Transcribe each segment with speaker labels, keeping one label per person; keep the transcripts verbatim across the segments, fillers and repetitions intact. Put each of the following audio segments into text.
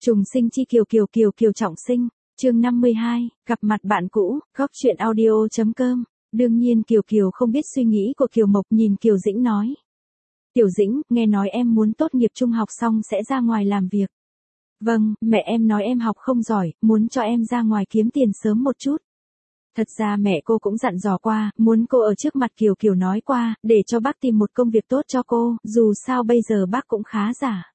Speaker 1: Trùng sinh chi Kiều Kiều Kiều Kiều trọng sinh, chương năm mươi hai, gặp mặt bạn cũ, góc chuyện audio chấm com. Đương nhiên Kiều Kiều không biết suy nghĩ của Kiều Mộc, nhìn Kiều Dĩnh nói. Tiểu Dĩnh, nghe nói em muốn tốt nghiệp trung học xong sẽ ra ngoài làm việc. Vâng, mẹ em nói em học không giỏi, muốn cho em ra ngoài kiếm tiền sớm một chút. Thật ra mẹ cô cũng dặn dò qua, muốn cô ở trước mặt Kiều Kiều nói qua, để cho bác tìm một công việc tốt cho cô, dù sao bây giờ bác cũng khá giả.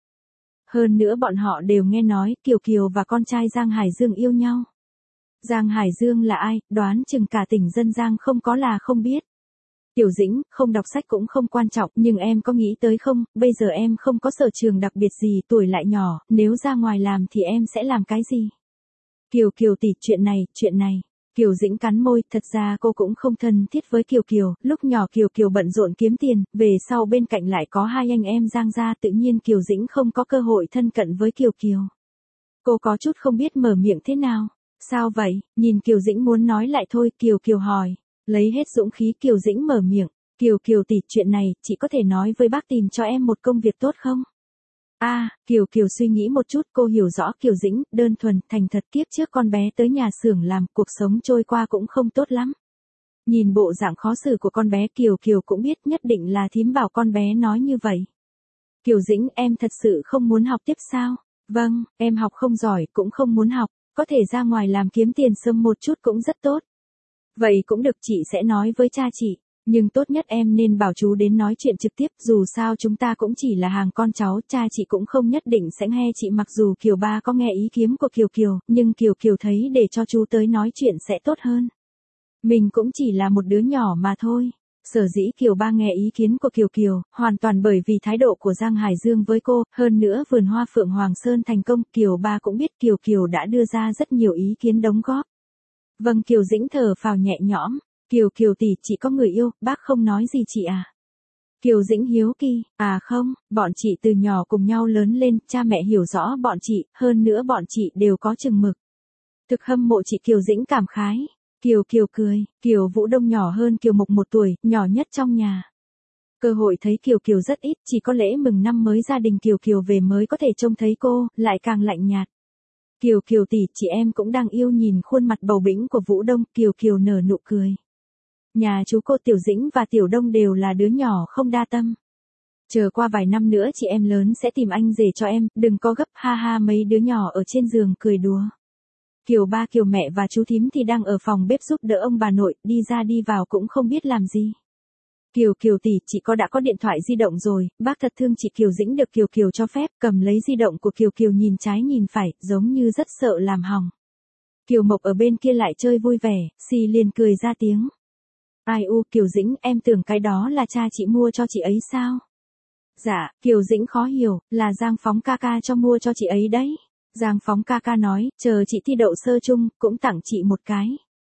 Speaker 1: Hơn nữa bọn họ đều nghe nói Kiều Kiều và con trai Giang Hải Dương yêu nhau. Giang Hải Dương là ai, đoán chừng cả tỉnh dân Giang không có là không biết. Tiểu Dĩnh, không đọc sách cũng không quan trọng, nhưng em có nghĩ tới không, bây giờ em không có sở trường đặc biệt gì, tuổi lại nhỏ, nếu ra ngoài làm thì em sẽ làm cái gì? Kiều Kiều tỷ, chuyện này, chuyện này. Kiều Dĩnh cắn môi, thật ra cô cũng không thân thiết với Kiều Kiều, lúc nhỏ Kiều Kiều bận rộn kiếm tiền, về sau bên cạnh lại có hai anh em Giang gia, tự nhiên Kiều Dĩnh không có cơ hội thân cận với Kiều Kiều. Cô có chút không biết mở miệng thế nào. Sao vậy? Nhìn Kiều Dĩnh muốn nói lại thôi, Kiều Kiều hỏi. Lấy hết dũng khí Kiều Dĩnh mở miệng. Kiều Kiều tỷ, chuyện này, chị có thể nói với bác tìm cho em một công việc tốt không? A, à, Kiều Kiều suy nghĩ một chút, cô hiểu rõ Kiều Dĩnh, đơn thuần, thành thật, kiếp trước con bé tới nhà xưởng làm, cuộc sống trôi qua cũng không tốt lắm. Nhìn bộ dạng khó xử của con bé, Kiều Kiều cũng biết nhất định là thím bảo con bé nói như vậy. Kiều Dĩnh, em thật sự không muốn học tiếp sao? Vâng, em học không giỏi, cũng không muốn học, có thể ra ngoài làm kiếm tiền sớm một chút cũng rất tốt. Vậy cũng được, chị sẽ nói với cha chị. Nhưng tốt nhất em nên bảo chú đến nói chuyện trực tiếp, dù sao chúng ta cũng chỉ là hàng con cháu, cha chị cũng không nhất định sẽ nghe chị, mặc dù Kiều ba có nghe ý kiến của Kiều Kiều, nhưng Kiều Kiều thấy để cho chú tới nói chuyện sẽ tốt hơn. Mình cũng chỉ là một đứa nhỏ mà thôi. Sở dĩ Kiều ba nghe ý kiến của Kiều Kiều, hoàn toàn bởi vì thái độ của Giang Hải Dương với cô, hơn nữa vườn hoa Phượng Hoàng Sơn thành công, Kiều ba cũng biết Kiều Kiều đã đưa ra rất nhiều ý kiến đóng góp. Vâng, Kiều Dĩnh thở phào nhẹ nhõm. Kiều Kiều tỷ, chị có người yêu, bác không nói gì chị à? Kiều Dĩnh hiếu kỳ, à không, bọn chị từ nhỏ cùng nhau lớn lên, cha mẹ hiểu rõ bọn chị, hơn nữa bọn chị đều có chừng mực. Thực hâm mộ chị, Kiều Dĩnh cảm khái. Kiều Kiều cười, Kiều Vũ Đông nhỏ hơn Kiều Mộc một tuổi, nhỏ nhất trong nhà. Cơ hội thấy Kiều Kiều rất ít, chỉ có lễ mừng năm mới gia đình Kiều Kiều về mới có thể trông thấy cô, lại càng lạnh nhạt. Kiều Kiều tỷ, chị em cũng đang yêu. Nhìn khuôn mặt bầu bĩnh của Vũ Đông, Kiều Kiều nở nụ cười. Nhà chú cô Tiểu Dĩnh và Tiểu Đông đều là đứa nhỏ không đa tâm. Chờ qua vài năm nữa chị em lớn sẽ tìm anh rể cho em, đừng có gấp, ha ha. Mấy đứa nhỏ ở trên giường cười đùa. Kiều ba, Kiều mẹ và chú thím thì đang ở phòng bếp giúp đỡ ông bà nội, đi ra đi vào cũng không biết làm gì. Kiều Kiều tỷ, chị có đã có điện thoại di động rồi, bác thật thương chị. Kiều Dĩnh được Kiều Kiều cho phép, cầm lấy di động của Kiều Kiều nhìn trái nhìn phải, giống như rất sợ làm hỏng. Kiều Mộc ở bên kia lại chơi vui vẻ, xì liền cười ra tiếng. Ai u, Kiều Dĩnh, em tưởng cái đó là cha chị mua cho chị ấy sao? Dạ, Kiều Dĩnh khó hiểu, là Giang Phóng ca ca cho mua cho chị ấy đấy. Giang Phóng ca ca nói, chờ chị thi đậu sơ chung, cũng tặng chị một cái.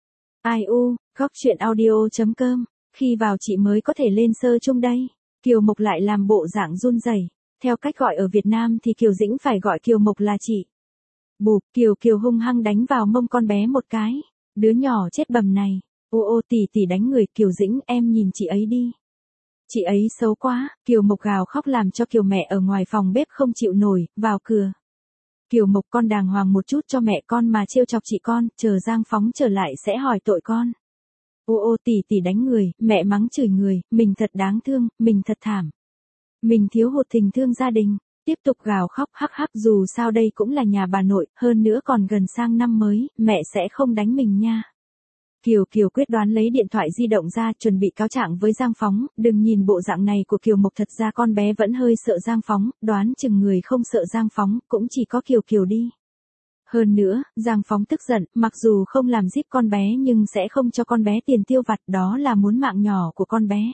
Speaker 1: Ai u, góc chuyện audio chấm com, khi vào chị mới có thể lên sơ chung đây. Kiều Mộc lại làm bộ dạng run rẩy. Theo cách gọi ở Việt Nam thì Kiều Dĩnh phải gọi Kiều Mộc là chị. Bụp, Kiều Kiều hung hăng đánh vào mông con bé một cái. Đứa nhỏ chết bầm này. Ô ô tỷ tỷ đánh người. Kiều Dĩnh, em nhìn chị ấy đi. Chị ấy xấu quá. Kiều Mộc gào khóc làm cho Kiều mẹ ở ngoài phòng bếp không chịu nổi, vào cửa. Kiều Mộc, con đàng hoàng một chút cho mẹ con mà trêu chọc chị con, chờ Giang Phóng trở lại sẽ hỏi tội con. Ô ô tỷ tỷ đánh người, mẹ mắng chửi người, mình thật đáng thương, mình thật thảm. Mình thiếu hụt tình thương gia đình. Tiếp tục gào khóc, hắc hắc, dù sao đây cũng là nhà bà nội, hơn nữa còn gần sang năm mới, mẹ sẽ không đánh mình nha. Kiều Kiều quyết đoán lấy điện thoại di động ra, chuẩn bị cáo trạng với Giang Phóng, đừng nhìn bộ dạng này của Kiều Mộc, thật ra con bé vẫn hơi sợ Giang Phóng, đoán chừng người không sợ Giang Phóng, cũng chỉ có Kiều Kiều đi. Hơn nữa, Giang Phóng tức giận, mặc dù không làm giết con bé nhưng sẽ không cho con bé tiền tiêu vặt, đó là muốn mạng nhỏ của con bé.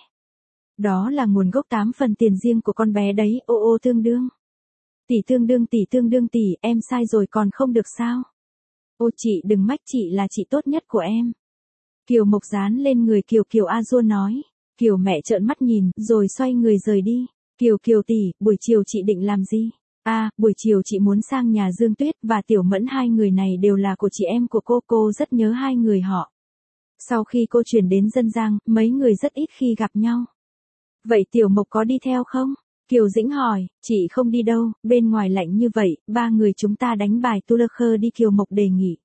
Speaker 1: Đó là nguồn gốc tám phần tiền riêng của con bé đấy, ô ô tương đương. Tỷ tương đương tỷ tương đương tỷ, em sai rồi còn không được sao? Ô chị đừng mách, chị là chị tốt nhất của em. Kiều Mộc dán lên người Kiều Kiều a dua nói. Kiều mẹ trợn mắt nhìn, rồi xoay người rời đi. Kiều Kiều tỷ, buổi chiều chị định làm gì? A, à, buổi chiều chị muốn sang nhà Dương Tuyết và Tiểu Mẫn, hai người này đều là của chị em của cô, cô rất nhớ hai người họ. Sau khi cô chuyển đến dân Giang, mấy người rất ít khi gặp nhau. Vậy Tiểu Mộc có đi theo không? Kiều Dĩnh hỏi, chị không đi đâu, bên ngoài lạnh như vậy, ba người chúng ta đánh bài tu lơ khơ đi, Kiều Mộc đề nghị.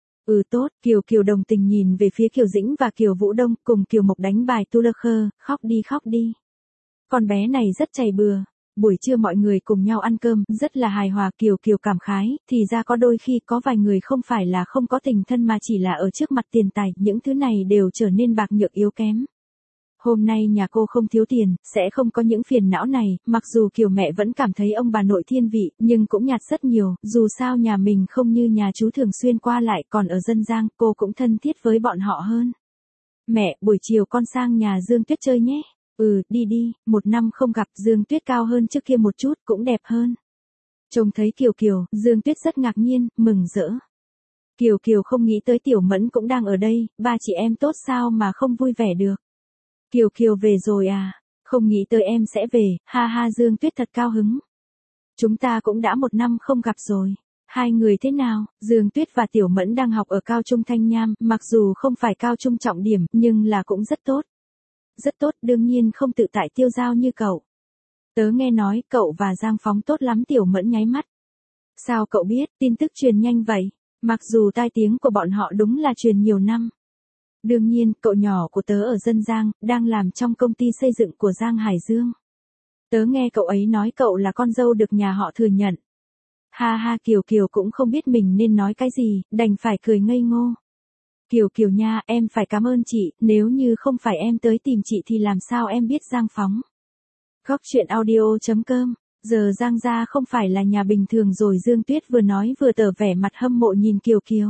Speaker 1: Ừ tốt, Kiều Kiều đồng tình nhìn về phía Kiều Dĩnh và Kiều Vũ Đông, cùng Kiều Mộc đánh bài tu lơ khơ, khóc đi khóc đi. Con bé này rất chày bừa. Buổi trưa mọi người cùng nhau ăn cơm, rất là hài hòa. Kiều Kiều cảm khái, thì ra có đôi khi có vài người không phải là không có tình thân mà chỉ là ở trước mặt tiền tài, những thứ này đều trở nên bạc nhược yếu kém. Hôm nay nhà cô không thiếu tiền, sẽ không có những phiền não này, mặc dù Kiều mẹ vẫn cảm thấy ông bà nội thiên vị, nhưng cũng nhạt rất nhiều, dù sao nhà mình không như nhà chú thường xuyên qua lại, còn ở dân Giang, cô cũng thân thiết với bọn họ hơn. Mẹ, buổi chiều con sang nhà Dương Tuyết chơi nhé. Ừ, đi đi, một năm không gặp, Dương Tuyết cao hơn trước kia một chút, cũng đẹp hơn. Trông thấy Kiều Kiều, Dương Tuyết rất ngạc nhiên, mừng rỡ. Kiều Kiều không nghĩ tới Tiểu Mẫn cũng đang ở đây, ba chị em tốt sao mà không vui vẻ được. Kiều Kiều về rồi à, không nghĩ tới em sẽ về, ha ha. Dương Tuyết thật cao hứng. Chúng ta cũng đã một năm không gặp rồi. Hai người thế nào? Dương Tuyết và Tiểu Mẫn đang học ở cao trung Thanh Nham, mặc dù không phải cao trung trọng điểm, nhưng là cũng rất tốt. Rất tốt, đương nhiên không tự tại tiêu dao như cậu. Tớ nghe nói, cậu và Giang Phóng tốt lắm. Tiểu Mẫn nháy mắt. Sao cậu biết, tin tức truyền nhanh vậy? Mặc dù tai tiếng của bọn họ đúng là truyền nhiều năm. Đương nhiên, cậu nhỏ của tớ ở dân Giang, đang làm trong công ty xây dựng của Giang Hải Dương. Tớ nghe cậu ấy nói cậu là con dâu được nhà họ thừa nhận. Ha ha. Kiều Kiều cũng không biết mình nên nói cái gì, đành phải cười ngây ngô. Kiều Kiều nha, em phải cảm ơn chị, nếu như không phải em tới tìm chị thì làm sao em biết Giang Phóng. Góc truyện audio chấm com, giờ Giang gia không phải là nhà bình thường rồi. Dương Tuyết vừa nói vừa tỏ vẻ mặt hâm mộ nhìn Kiều Kiều.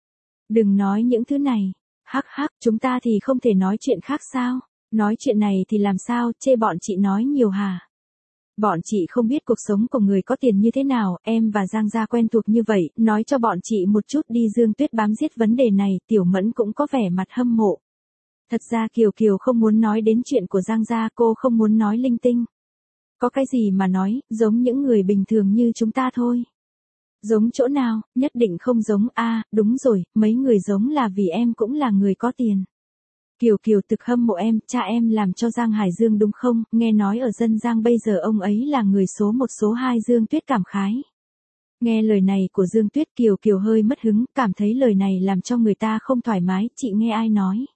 Speaker 1: Đừng nói những thứ này. Hắc hắc, chúng ta thì không thể nói chuyện khác sao? Nói chuyện này thì làm sao, chê bọn chị nói nhiều hả? Bọn chị không biết cuộc sống của người có tiền như thế nào, em và Giang gia quen thuộc như vậy, nói cho bọn chị một chút đi. Dương Tuyết bám giết vấn đề này, Tiểu Mẫn cũng có vẻ mặt hâm mộ. Thật ra Kiều Kiều không muốn nói đến chuyện của Giang gia, cô không muốn nói linh tinh. Có cái gì mà nói, giống những người bình thường như chúng ta thôi. Giống chỗ nào, nhất định không giống. A, à, đúng rồi, mấy người giống là vì em cũng là người có tiền. Kiều Kiều thực hâm mộ em, cha em làm cho Giang Hải Dương đúng không, nghe nói ở dân Giang bây giờ ông ấy là người số một số hai. Dương Tuyết cảm khái. Nghe lời này của Dương Tuyết, Kiều Kiều hơi mất hứng, cảm thấy lời này làm cho người ta không thoải mái. Chị nghe ai nói?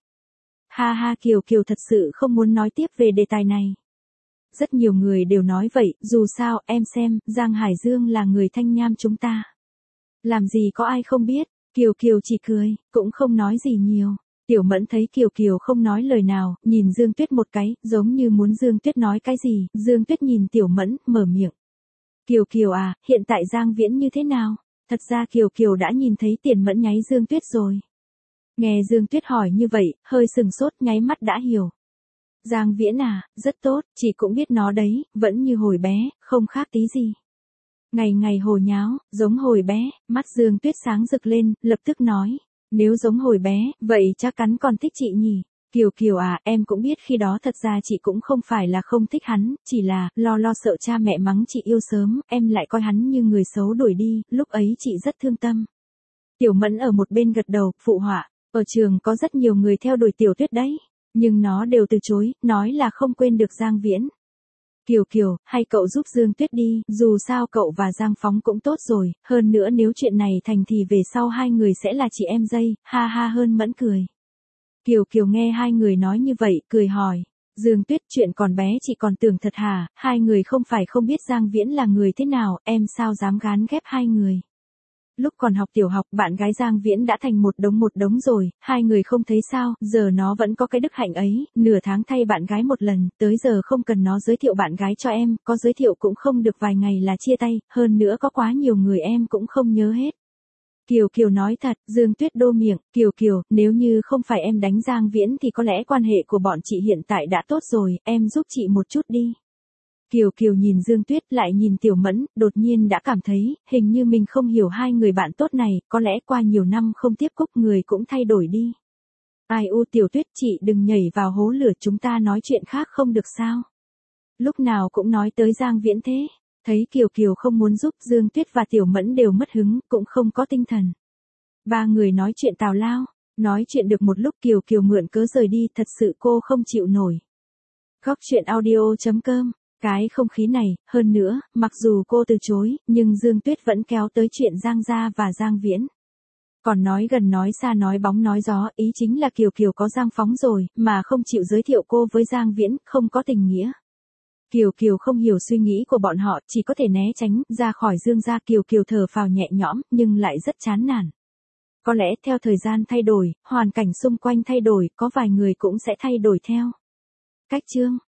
Speaker 1: Ha ha. Kiều Kiều thật sự không muốn nói tiếp về đề tài này. Rất nhiều người đều nói vậy, dù sao, em xem, Giang Hải Dương là người Thanh Nham chúng ta. Làm gì có ai không biết. Kiều Kiều chỉ cười, cũng không nói gì nhiều. Tiểu Mẫn thấy Kiều Kiều không nói lời nào, nhìn Dương Tuyết một cái, giống như muốn Dương Tuyết nói cái gì. Dương Tuyết nhìn Tiểu Mẫn, mở miệng. Kiều Kiều à, hiện tại Giang Viễn như thế nào? Thật ra Kiều Kiều đã nhìn thấy Tiền Mẫn nháy Dương Tuyết rồi. Nghe Dương Tuyết hỏi như vậy, hơi sừng sốt, nháy mắt đã hiểu. Giang Viễn à, rất tốt, chị cũng biết nó đấy, vẫn như hồi bé, không khác tí gì. Ngày ngày hồ nháo, giống hồi bé. Mắt Dương Tuyết sáng rực lên, lập tức nói. Nếu giống hồi bé, vậy chắc chắn còn thích chị nhỉ. Kiều Kiều à, em cũng biết khi đó thật ra chị cũng không phải là không thích hắn, chỉ là, lo lo sợ cha mẹ mắng chị yêu sớm, em lại coi hắn như người xấu đuổi đi, lúc ấy chị rất thương tâm. Tiểu Mẫn ở một bên gật đầu, phụ họa, ở trường có rất nhiều người theo đuổi Tiểu Tuyết đấy, nhưng nó đều từ chối, nói là không quên được Giang Viễn. Kiều Kiều, hay cậu giúp Dương Tuyết đi, dù sao cậu và Giang Phóng cũng tốt rồi, hơn nữa nếu chuyện này thành thì về sau hai người sẽ là chị em dây, ha ha. Hơn Mẫn cười. Kiều Kiều nghe hai người nói như vậy, cười hỏi. Dương Tuyết, chuyện còn bé chị còn tưởng thật hả, hai người không phải không biết Giang Viễn là người thế nào, em sao dám gán ghép hai người. Lúc còn học tiểu học, bạn gái Giang Viễn đã thành một đống một đống rồi, hai người không thấy sao, giờ nó vẫn có cái đức hạnh ấy, nửa tháng thay bạn gái một lần, tới giờ không cần nó giới thiệu bạn gái cho em, có giới thiệu cũng không được vài ngày là chia tay, hơn nữa có quá nhiều người em cũng không nhớ hết. Kiều Kiều nói thật. Dương Tuyết đô miệng, Kiều Kiều, nếu như không phải em đánh Giang Viễn thì có lẽ quan hệ của bọn chị hiện tại đã tốt rồi, em giúp chị một chút đi. Kiều Kiều nhìn Dương Tuyết lại nhìn Tiểu Mẫn, đột nhiên đã cảm thấy, hình như mình không hiểu hai người bạn tốt này, có lẽ qua nhiều năm không tiếp xúc người cũng thay đổi đi. Ai u Tiểu Tuyết, chị đừng nhảy vào hố lửa, chúng ta nói chuyện khác không được sao? Lúc nào cũng nói tới Giang Viễn thế. Thấy Kiều Kiều không muốn giúp, Dương Tuyết và Tiểu Mẫn đều mất hứng, cũng không có tinh thần. Ba người nói chuyện tào lao, nói chuyện được một lúc Kiều Kiều mượn cớ rời đi, thật sự cô không chịu nổi. Góc truyện audio chấm com Cái không khí này, hơn nữa, mặc dù cô từ chối, nhưng Dương Tuyết vẫn kéo tới chuyện Giang Gia và Giang Viễn. Còn nói gần nói xa nói bóng nói gió, ý chính là Kiều Kiều có Giang Phóng rồi, mà không chịu giới thiệu cô với Giang Viễn, không có tình nghĩa. Kiều Kiều không hiểu suy nghĩ của bọn họ, chỉ có thể né tránh, ra khỏi Dương gia. Kiều Kiều thở phào nhẹ nhõm, nhưng lại rất chán nản. Có lẽ theo thời gian thay đổi, hoàn cảnh xung quanh thay đổi, có vài người cũng sẽ thay đổi theo. Cách chương